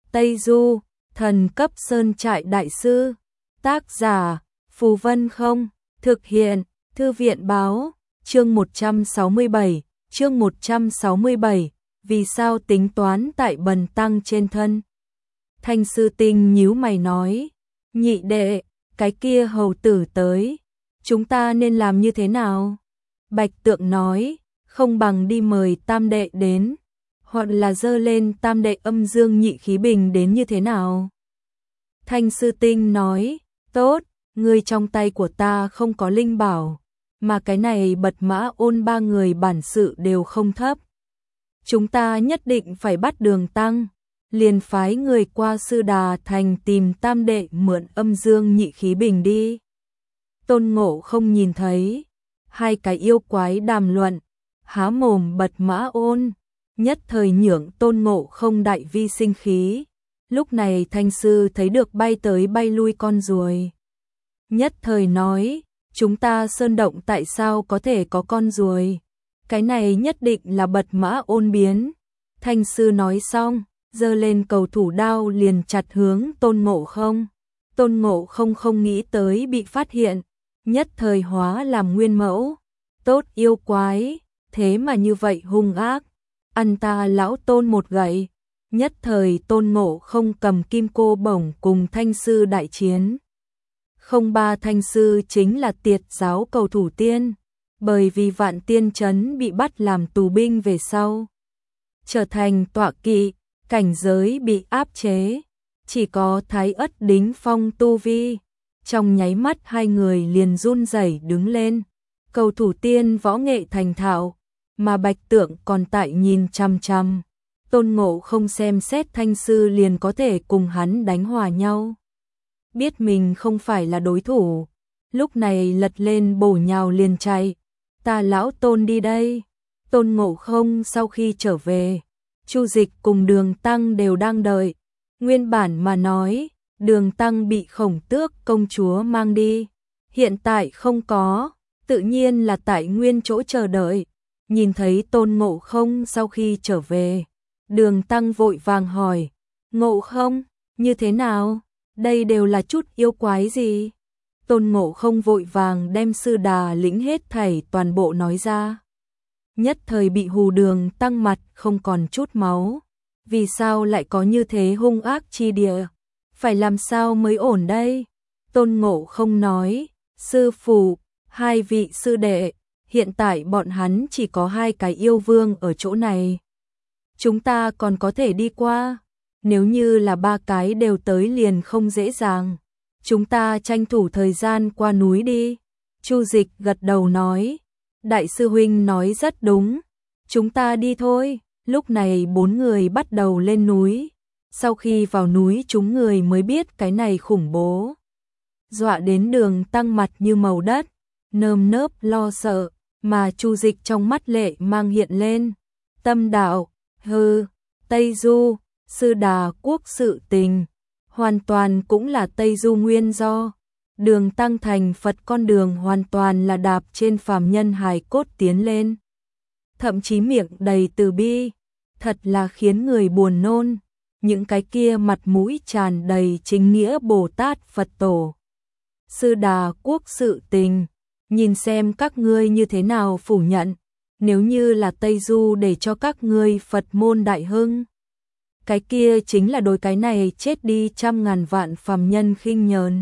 Tây Du, thần cấp sơn trại đại sư. Tác giả, Phù Vân không, thực hiện, Thư viện báo, chương 167, chương 167, vì sao tính toán tại bần tăng trên thân. Thanh Sư Tinh nhíu mày nói, nhị đệ, cái kia hầu tử tới, chúng ta nên làm như thế nào? Bạch Tượng nói, không bằng đi mời tam đệ đến, hoặc là dơ lên tam đệ âm dương nhị khí bình đến như thế nào? Thanh Sư Tinh nói, tốt, người trong tay của ta không có linh bảo, mà cái này Bật Mã Ôn ba người bản sự đều không thấp. Chúng ta nhất định phải bắt Đường Tăng, liền phái người qua Sư Đà Thành tìm tam đệ mượn âm dương nhị khí bình đi. Tôn Ngộ không nhìn thấy hai cái yêu quái đàm luận, há mồm Bật Mã Ôn, nhất thời nhượng Tôn Ngộ không đại vi sinh khí. Lúc này Thanh Sư thấy được bay tới bay lui con ruồi, nhất thời nói, chúng ta sơn động tại sao có thể có con ruồi? Cái này nhất định là Bật Mã Ôn biến. Thanh Sư nói xong, giơ lên cầu thủ đao liền chặt hướng Tôn Ngộ không. Tôn Ngộ không không nghĩ tới bị phát hiện, nhất thời hóa làm nguyên mẫu. Tốt yêu quái, thế mà như vậy hung ác, ăn ta lão Tôn một gậy. Nhất thời Tôn Ngộ không cầm kim cô bổng cùng Thanh Sư đại chiến. Không ba Thanh Sư chính là Tiệt giáo cầu thủ tiên, bởi vì Vạn Tiên Trấn bị bắt làm tù binh về sau, trở thành tọa kỵ, cảnh giới bị áp chế, chỉ có Thái Ất đính phong tu vi. Trong nháy mắt hai người liền run rẩy đứng lên, cầu thủ tiên võ nghệ thành thạo, mà Bạch Tượng còn tại nhìn chằm chằm. Tôn Ngộ không xem xét Thanh Sư liền có thể cùng hắn đánh hòa nhau. Biết mình không phải là đối thủ, lúc này lật lên bổ nhào liền chạy. Ta lão Tôn đi đây. Tôn Ngộ không sau khi trở về, Chu Dịch cùng Đường Tăng đều đang đợi. Nguyên bản mà nói, Đường Tăng bị Khổng Tước công chúa mang đi, hiện tại không có, tự nhiên là tại nguyên chỗ chờ đợi. Nhìn thấy Tôn Ngộ không sau khi trở về, Đường Tăng vội vàng hỏi, Ngộ không, như thế nào? Đây đều là chút yêu quái gì? Tôn Ngộ không vội vàng đem Sư Đà lĩnh hết thảy toàn bộ nói ra. Nhất thời bị hù Đường Tăng mặt không còn chút máu. Vì sao lại có như thế hung ác chi địa? Phải làm sao mới ổn đây? Tôn Ngộ không nói, sư phụ, hai vị sư đệ, hiện tại bọn hắn chỉ có hai cái yêu vương ở chỗ này. Chúng ta còn có thể đi qua, nếu như là ba cái đều tới liền không dễ dàng. Chúng ta tranh thủ thời gian qua núi đi. Chu Dịch gật đầu nói, đại sư huynh nói rất đúng, chúng ta đi thôi. Lúc này bốn người bắt đầu lên núi. Sau khi vào núi chúng người mới biết cái này khủng bố, dọa đến Đường Tăng mặt như màu đất, nơm nớp lo sợ, mà Chu Dịch trong mắt lệ mang hiện lên. Tâm đạo, hừ, Tây Du, Sư Đà quốc sự tình, hoàn toàn cũng là Tây Du nguyên do. Đường Tăng thành Phật con đường hoàn toàn là đạp trên phàm nhân hài cốt tiến lên. Thậm chí miệng đầy từ bi, thật là khiến người buồn nôn. Những cái kia mặt mũi tràn đầy chính nghĩa Bồ Tát Phật Tổ. Sư Đà quốc sự tình, nhìn xem các ngươi như thế nào phủ nhận, nếu như là Tây Du để cho các ngươi Phật môn đại hưng, cái kia chính là đối cái này chết đi trăm ngàn vạn phàm nhân khinh nhờn.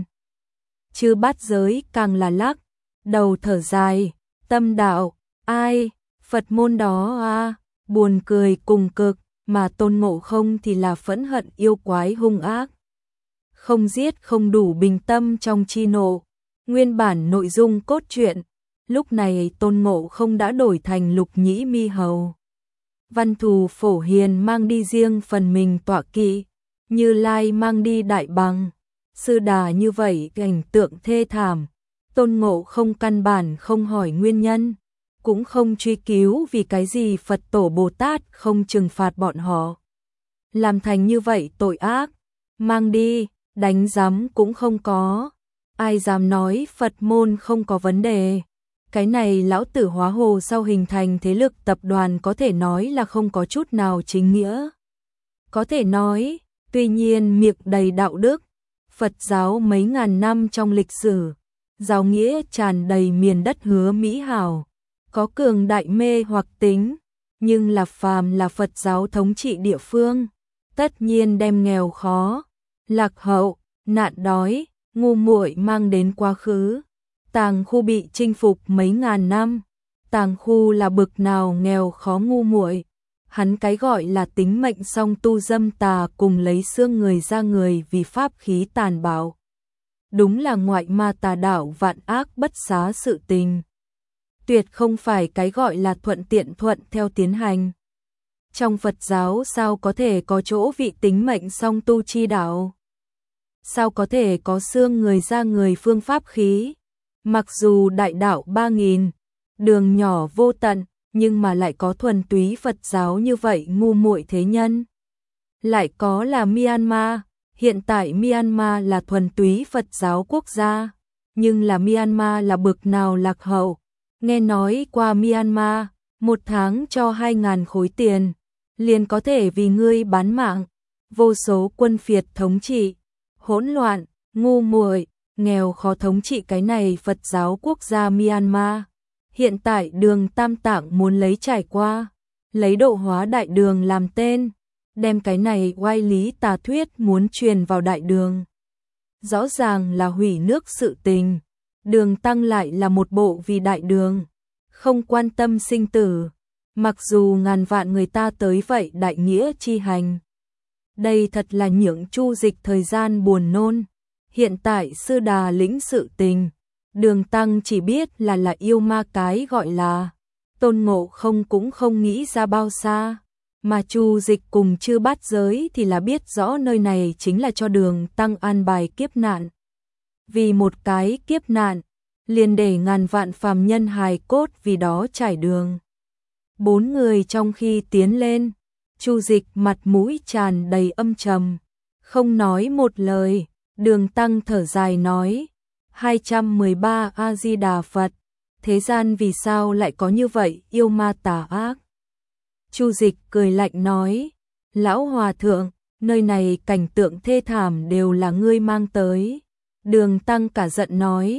Chư Bát Giới càng là lắc đầu thở dài, tâm đạo, ai, Phật môn đó à, buồn cười cùng cực, mà Tôn Ngộ không thì là phẫn hận yêu quái hung ác. Không giết không đủ bình tâm trong chi nộ. Nguyên bản nội dung cốt truyện, lúc này Tôn Ngộ không đã đổi thành Lục Nhĩ Mi Hầu. Văn Thù Phổ Hiền mang đi riêng phần mình tọa kỵ, Như Lai mang đi đại bằng. Sư Đà như vậy cảnh tượng thê thảm, Tôn Ngộ không căn bản không hỏi nguyên nhân, cũng không truy cứu vì cái gì Phật Tổ Bồ Tát không trừng phạt bọn họ. Làm thành như vậy tội ác, mang đi, đánh giám cũng không có. Ai dám nói Phật môn không có vấn đề. Cái này lão tử hóa hồ sau hình thành thế lực tập đoàn có thể nói là không có chút nào chính nghĩa. Có thể nói, tuy nhiên miệng đầy đạo đức. Phật giáo mấy ngàn năm trong lịch sử, giáo nghĩa tràn đầy miền đất hứa mỹ hảo, có cường đại mê hoặc tính, nhưng là phàm là Phật giáo thống trị địa phương, tất nhiên đem nghèo khó, lạc hậu, nạn đói, ngu muội mang đến quá khứ. Tàng khu bị chinh phục mấy ngàn năm, Tàng khu là bực nào nghèo khó ngu muội. Hắn cái gọi là tính mệnh song tu dâm tà cùng lấy xương người ra người vì pháp khí tàn bạo. Đúng là ngoại ma tà đạo vạn ác bất xá sự tình. Tuyệt không phải cái gọi là thuận tiện thuận theo tiến hành. Trong Phật giáo sao có thể có chỗ vị tính mệnh song tu chi đạo? Sao có thể có xương người ra người phương pháp khí? Mặc dù đại đạo 3000, đường nhỏ vô tận, nhưng mà lại có thuần túy Phật giáo như vậy ngu muội thế nhân. Lại có là Myanmar, hiện tại Myanmar là thuần túy Phật giáo quốc gia, nhưng là Myanmar là bực nào lạc hậu. Nghe nói qua Myanmar, một tháng cho 2000 khối tiền, liền có thể vì ngươi bán mạng. Vô số quân phiệt thống trị, hỗn loạn, ngu muội, nghèo khó thống trị cái này Phật giáo quốc gia Myanmar. Hiện tại Đường Tam Tạng muốn lấy trải qua, lấy độ hóa đại đường làm tên, đem cái này oai lý tà thuyết muốn truyền vào đại đường. Rõ ràng là hủy nước sự tình, Đường Tăng lại là một bộ vì đại đường, không quan tâm sinh tử, mặc dù ngàn vạn người ta tới vậy đại nghĩa chi hành. Đây thật là những Chu Dịch thời gian buồn nôn. Hiện tại Sư Đà lĩnh sự tình, Đường Tăng chỉ biết là yêu ma cái gọi là. Tôn Ngộ Không cũng không nghĩ ra bao xa, mà Chu Dịch cùng Chư Bát Giới thì là biết rõ nơi này chính là cho Đường Tăng an bài kiếp nạn. Vì một cái kiếp nạn, liền để ngàn vạn phàm nhân hài cốt vì đó trải đường. 4 người trong khi tiến lên, Chu Dịch mặt mũi tràn đầy âm trầm, không nói một lời. Đường Tăng thở dài nói, 213 A-di-đà Phật, thế gian vì sao lại có như vậy yêu ma tà ác? Chu Dịch cười lạnh nói, lão hòa thượng, nơi này cảnh tượng thê thảm đều là ngươi mang tới. Đường Tăng cả giận nói,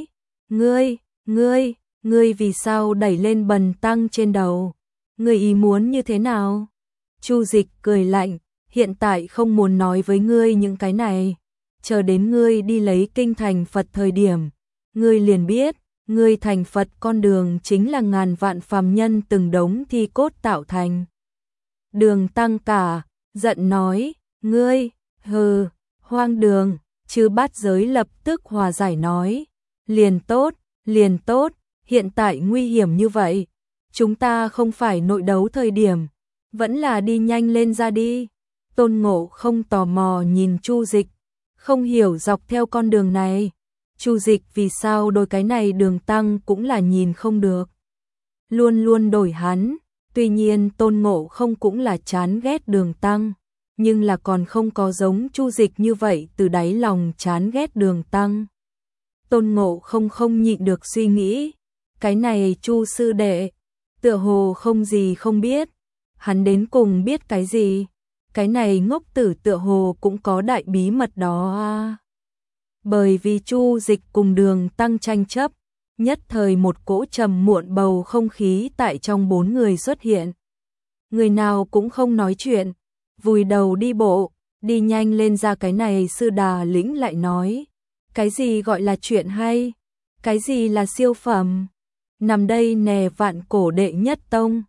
ngươi vì sao đẩy lên bần tăng trên đầu? Ngươi ý muốn như thế nào? Chu Dịch cười lạnh, hiện tại không muốn nói với ngươi những cái này. Chờ đến ngươi đi lấy kinh thành Phật thời điểm, ngươi liền biết, ngươi thành Phật con đường chính là ngàn vạn phàm nhân từng đống thi cốt tạo thành. Đường Tăng cả, giận nói, ngươi, hừ, hoang đường. Chư Bát Giới lập tức hòa giải nói, liền tốt, hiện tại nguy hiểm như vậy, chúng ta không phải nội đấu thời điểm, vẫn là đi nhanh lên ra đi. Tôn Ngộ Không tò mò nhìn Chu Dịch, không hiểu dọc theo con đường này, Chu Dịch vì sao đôi cái này Đường Tăng cũng là nhìn không được. Luôn luôn đổi hắn, tuy nhiên Tôn Ngộ Không cũng là chán ghét Đường Tăng, nhưng là còn không có giống Chu Dịch như vậy từ đáy lòng chán ghét Đường Tăng. Tôn Ngộ Không không nhịn được suy nghĩ, cái này Chu sư đệ, tựa hồ không gì không biết, hắn đến cùng biết cái gì? Cái này ngốc tử tựa hồ cũng có đại bí mật đó à. Bởi vì Chu Dịch cùng Đường Tăng tranh chấp, nhất thời một cỗ trầm muộn bầu không khí tại trong 4 người xuất hiện. Người nào cũng không nói chuyện, vùi đầu đi bộ, đi nhanh lên ra. Cái này Sư Đà lĩnh lại nói, cái gì gọi là chuyện hay, cái gì là siêu phẩm, nằm đây nè vạn cổ đệ nhất tông,